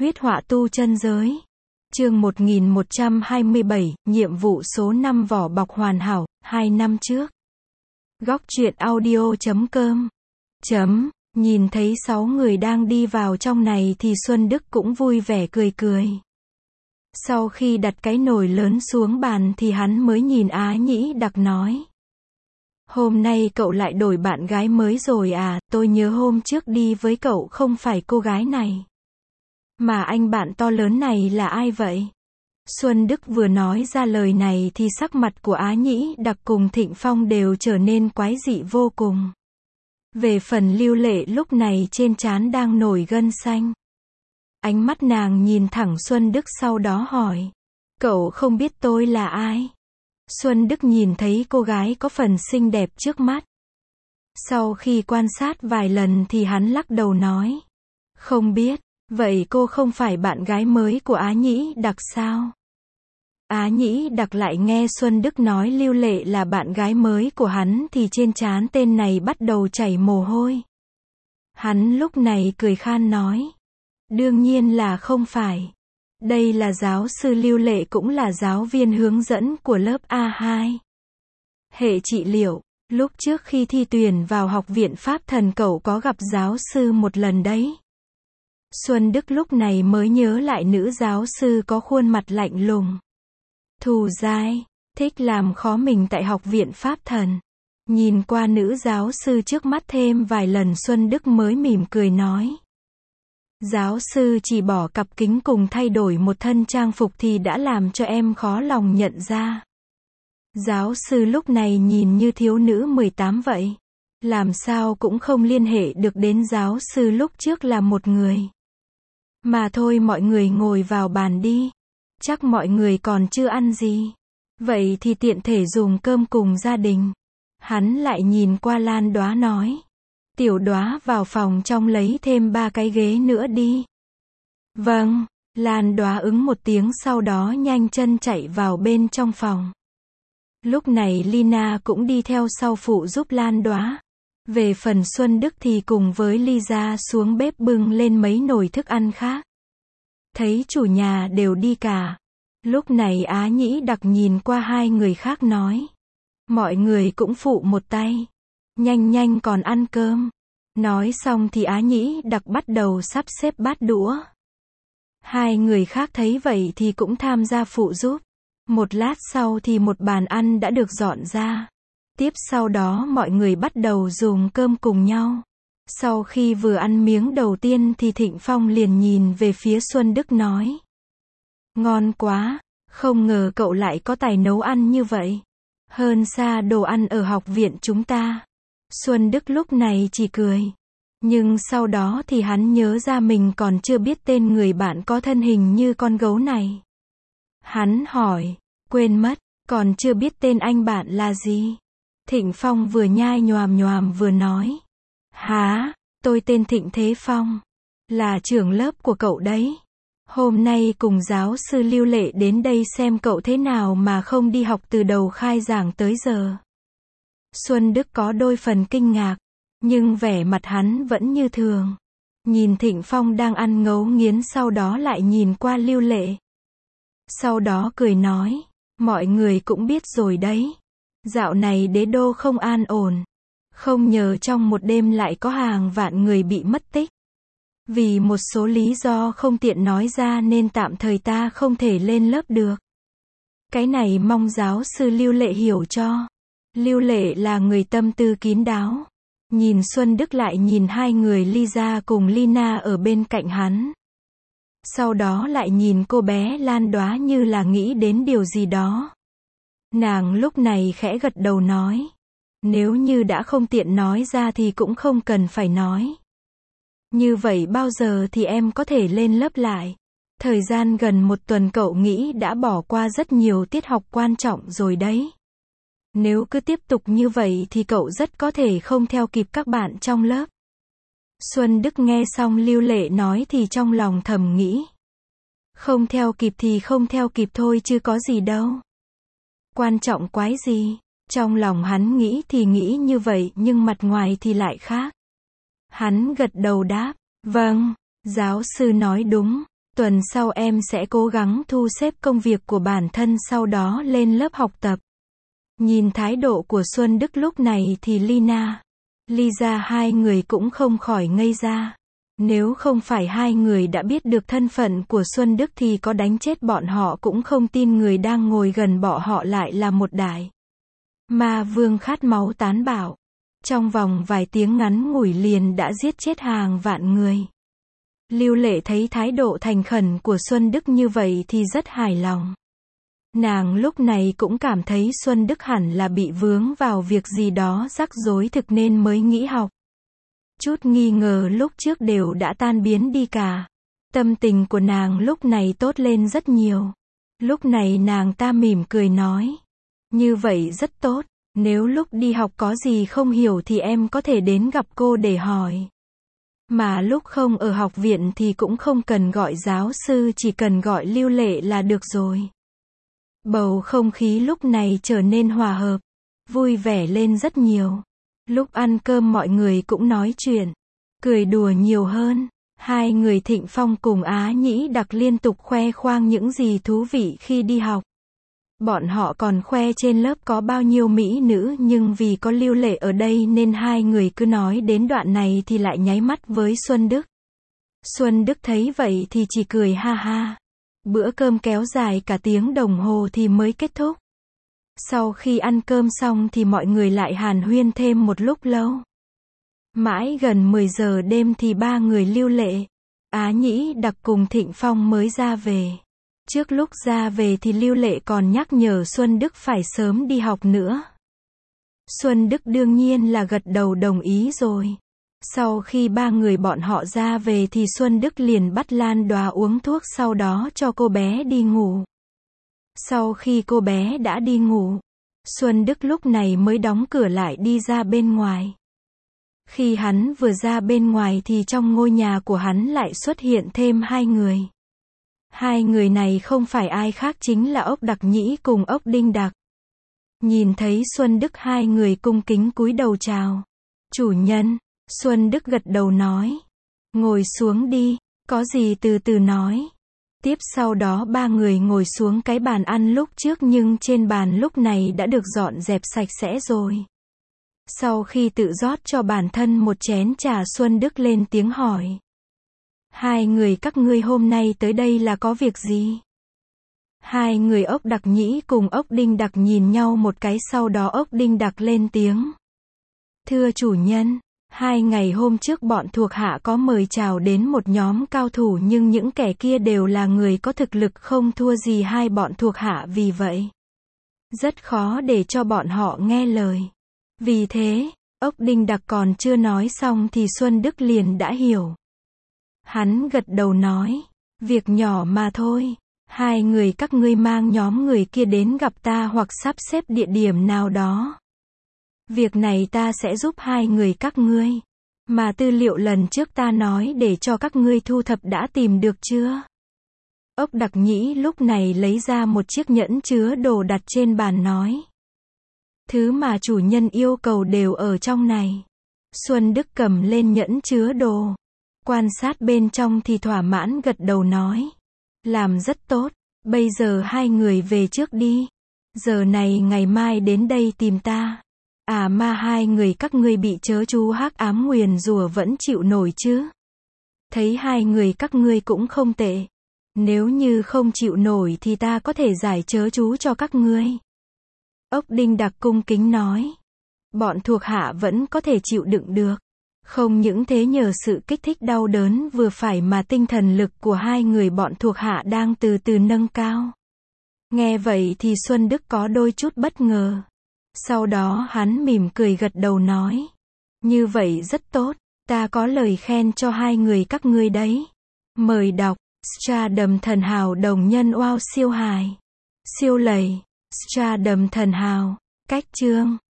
Huyết họa tu chân giới. Chương 1127, nhiệm vụ số 5 vỏ bọc hoàn hảo, 2 năm trước. Góc truyện audio.com. Nhìn thấy 6 người đang đi vào trong này thì Xuân Đức cũng vui vẻ cười cười. Sau khi đặt cái nồi lớn xuống bàn thì hắn mới nhìn Á Nhĩ Đặc nói. Hôm nay cậu lại đổi bạn gái mới rồi à, tôi nhớ hôm trước đi với cậu không phải cô gái này. Mà anh bạn to lớn này là ai vậy? Xuân Đức vừa nói ra lời này thì sắc mặt của Á Nhĩ Đặc cùng Thịnh Phong đều trở nên quái dị vô cùng. Về phần Lưu Lệ lúc này trên trán đang nổi gân xanh. Ánh mắt nàng nhìn thẳng Xuân Đức sau đó hỏi. Cậu không biết tôi là ai? Xuân Đức nhìn thấy cô gái có phần xinh đẹp trước mắt. Sau khi quan sát vài lần thì hắn lắc đầu nói. Không biết, vậy cô không phải bạn gái mới của Á Nhĩ Đặc sao? Á Nhĩ Đặc lại nghe Xuân Đức nói Lưu Lệ là bạn gái mới của hắn thì trên trán tên này bắt đầu chảy mồ hôi. Hắn lúc này cười khan nói. Đương nhiên là không phải. Đây là giáo sư Lưu Lệ cũng là giáo viên hướng dẫn của lớp A2. Hệ trị liệu, lúc trước khi thi tuyển vào học viện Pháp Thần cậu có gặp giáo sư một lần đấy. Xuân Đức lúc này mới nhớ lại nữ giáo sư có khuôn mặt lạnh lùng. Thù dai, thích làm khó mình tại học viện Pháp Thần. Nhìn qua nữ giáo sư trước mắt thêm vài lần Xuân Đức mới mỉm cười nói. Giáo sư chỉ bỏ cặp kính cùng thay đổi một thân trang phục thì đã làm cho em khó lòng nhận ra. Giáo sư lúc này nhìn như thiếu nữ 18 vậy. Làm sao cũng không liên hệ được đến giáo sư lúc trước là một người. Mà thôi mọi người ngồi vào bàn đi. Chắc mọi người còn chưa ăn gì. Vậy thì tiện thể dùng cơm cùng gia đình. Hắn lại nhìn qua Lan Đóa nói. Tiểu Đóa vào phòng trong lấy thêm 3 cái ghế nữa đi. Vâng, Lan Đóa ứng một tiếng sau đó nhanh chân chạy vào bên trong phòng. Lúc này Lina cũng đi theo sau phụ giúp Lan Đóa. Về phần Xuân Đức thì cùng với Lisa xuống bếp bưng lên mấy nồi thức ăn khác. Thấy chủ nhà đều đi cả. Lúc này Á Nhĩ Đặc nhìn qua hai người khác nói. Mọi người cũng phụ một tay. Nhanh nhanh còn ăn cơm. Nói xong thì Á Nhĩ Đặc bắt đầu sắp xếp bát đũa. Hai người khác thấy vậy thì cũng tham gia phụ giúp. Một lát sau thì một bàn ăn đã được dọn ra. Tiếp sau đó mọi người bắt đầu dùng cơm cùng nhau. Sau khi vừa ăn miếng đầu tiên thì Thịnh Phong liền nhìn về phía Xuân Đức nói. Ngon quá, không ngờ cậu lại có tài nấu ăn như vậy. Hơn xa đồ ăn ở học viện chúng ta. Xuân Đức lúc này chỉ cười. Nhưng sau đó thì hắn nhớ ra mình còn chưa biết tên người bạn có thân hình như con gấu này. Hắn hỏi, quên mất, còn chưa biết tên anh bạn là gì? Thịnh Phong vừa nhai nhòm nhòm vừa nói. Hả, tôi tên Thịnh Thế Phong. Là trưởng lớp của cậu đấy. Hôm nay cùng giáo sư Lưu Lệ đến đây xem cậu thế nào mà không đi học từ đầu khai giảng tới giờ. Xuân Đức có đôi phần kinh ngạc, nhưng vẻ mặt hắn vẫn như thường. Nhìn Thịnh Phong đang ăn ngấu nghiến sau đó lại nhìn qua Lưu Lệ. Sau đó cười nói, mọi người cũng biết rồi đấy. Dạo này đế đô không an ổn. Không nhờ trong một đêm lại có hàng vạn người bị mất tích. Vì một số lý do không tiện nói ra nên tạm thời ta không thể lên lớp được. Cái này mong giáo sư Lưu Lệ hiểu cho. Lưu Lệ là người tâm tư kín đáo. Nhìn Xuân Đức lại nhìn hai người Lisa cùng Lina ở bên cạnh hắn. Sau đó lại nhìn cô bé Lan Đóa như là nghĩ đến điều gì đó. Nàng lúc này khẽ gật đầu nói. Nếu như đã không tiện nói ra thì cũng không cần phải nói. Như vậy bao giờ thì em có thể lên lớp lại? Thời gian gần một tuần cậu nghĩ đã bỏ qua rất nhiều tiết học quan trọng rồi đấy. Nếu cứ tiếp tục như vậy thì cậu rất có thể không theo kịp các bạn trong lớp. Xuân Đức nghe xong Lưu Lệ nói thì trong lòng thầm nghĩ. Không theo kịp thì không theo kịp thôi chứ có gì đâu. Quan trọng quái gì? Trong lòng hắn nghĩ thì nghĩ như vậy nhưng mặt ngoài thì lại khác. Hắn gật đầu đáp. Vâng, giáo sư nói đúng. Tuần sau em sẽ cố gắng thu xếp công việc của bản thân sau đó lên lớp học tập. Nhìn thái độ của Xuân Đức lúc này thì Lina, Lisa hai người cũng không khỏi ngây ra. Nếu không phải hai người đã biết được thân phận của Xuân Đức thì có đánh chết bọn họ cũng không tin người đang ngồi gần bọn họ lại là một đại ma vương khát máu tán bạo. Trong vòng vài tiếng ngắn ngủi liền đã giết chết hàng vạn người. Lưu Lệ thấy thái độ thành khẩn của Xuân Đức như vậy thì rất hài lòng. Nàng lúc này cũng cảm thấy Xuân Đức hẳn là bị vướng vào việc gì đó rắc rối thực nên mới nghỉ học. Chút nghi ngờ lúc trước đều đã tan biến đi cả. Tâm tình của nàng lúc này tốt lên rất nhiều. Lúc này nàng ta mỉm cười nói. Như vậy rất tốt, nếu lúc đi học có gì không hiểu thì em có thể đến gặp cô để hỏi. Mà lúc không ở học viện thì cũng không cần gọi giáo sư, chỉ cần gọi Lưu Lệ là được rồi. Bầu không khí lúc này trở nên hòa hợp, vui vẻ lên rất nhiều. Lúc ăn cơm mọi người cũng nói chuyện, cười đùa nhiều hơn. Hai người Thịnh Phong cùng Á Nhĩ Đặc liên tục khoe khoang những gì thú vị khi đi học. Bọn họ còn khoe trên lớp có bao nhiêu mỹ nữ, nhưng vì có Lưu Lệ ở đây nên hai người cứ nói đến đoạn này thì lại nháy mắt với Xuân Đức. Xuân Đức thấy vậy thì chỉ cười ha ha. Bữa cơm kéo dài cả tiếng đồng hồ thì mới kết thúc. Sau khi ăn cơm xong thì mọi người lại hàn huyên thêm một lúc lâu. Mãi gần 10 giờ đêm thì ba người Lưu Lệ, Á Nhĩ Đặc cùng Thịnh Phong mới ra về. Trước lúc ra về thì Lưu Lệ còn nhắc nhở Xuân Đức phải sớm đi học nữa. Xuân Đức đương nhiên là gật đầu đồng ý rồi. Sau khi ba người bọn họ ra về thì Xuân Đức liền bắt Lan Đoá uống thuốc, sau đó cho cô bé đi ngủ. Sau khi cô bé đã đi ngủ, Xuân Đức lúc này mới đóng cửa lại đi ra bên ngoài. Khi hắn vừa ra bên ngoài thì trong ngôi nhà của hắn lại xuất hiện thêm hai người. Hai người này không phải ai khác chính là Ốc Đặc Nhĩ cùng Ốc Đinh Đặc. Nhìn thấy Xuân Đức hai người cung kính cúi đầu chào. Chủ nhân, Xuân Đức gật đầu nói. Ngồi xuống đi, có gì từ từ nói. Tiếp sau đó ba người ngồi xuống cái bàn ăn lúc trước nhưng trên bàn lúc này đã được dọn dẹp sạch sẽ rồi. Sau khi tự rót cho bản thân một chén trà, Xuân Đức lên tiếng hỏi. Hai người các ngươi hôm nay tới đây là có việc gì? Hai người Ốc Đặc Nhĩ cùng Ốc Đinh Đặc nhìn nhau một cái, sau đó Ốc Đinh Đặc lên tiếng. Thưa chủ nhân, 2 ngày hôm trước bọn thuộc hạ có mời chào đến một nhóm cao thủ nhưng những kẻ kia đều là người có thực lực không thua gì hai bọn thuộc hạ, vì vậy rất khó để cho bọn họ nghe lời. Vì thế, Ốc Đinh Đặc còn chưa nói xong thì Xuân Đức liền đã hiểu. Hắn gật đầu nói, việc nhỏ mà thôi, hai người các ngươi mang nhóm người kia đến gặp ta hoặc sắp xếp địa điểm nào đó. Việc này ta sẽ giúp hai người các ngươi. Mà tư liệu lần trước ta nói để cho các ngươi thu thập đã tìm được chưa? Ốc Đặc Nhĩ lúc này lấy ra một chiếc nhẫn chứa đồ đặt trên bàn nói. Thứ mà chủ nhân yêu cầu đều ở trong này. Xuân Đức cầm lên nhẫn chứa đồ. Quan sát bên trong thì thỏa mãn gật đầu nói. Làm rất tốt, bây giờ hai người về trước đi. Giờ này ngày mai đến đây tìm ta. À mà hai người các ngươi bị chớ chú hắc ám nguyền rủa vẫn chịu nổi chứ? Thấy hai người các ngươi cũng không tệ. Nếu như không chịu nổi thì ta có thể giải chớ chú cho các ngươi. Ốc Đinh Đặc cung kính nói. Bọn thuộc hạ vẫn có thể chịu đựng được. Không những thế, nhờ sự kích thích đau đớn vừa phải mà tinh thần lực của hai người bọn thuộc hạ đang từ từ nâng cao. Nghe vậy thì Xuân Đức có đôi chút bất ngờ. Sau đó hắn mỉm cười gật đầu nói. Như vậy rất tốt, ta có lời khen cho hai người các ngươi đấy. Mời đọc, Stardom Thần Hào đồng nhân wow siêu hài. Siêu lầy, Stardom Thần Hào, cách chương.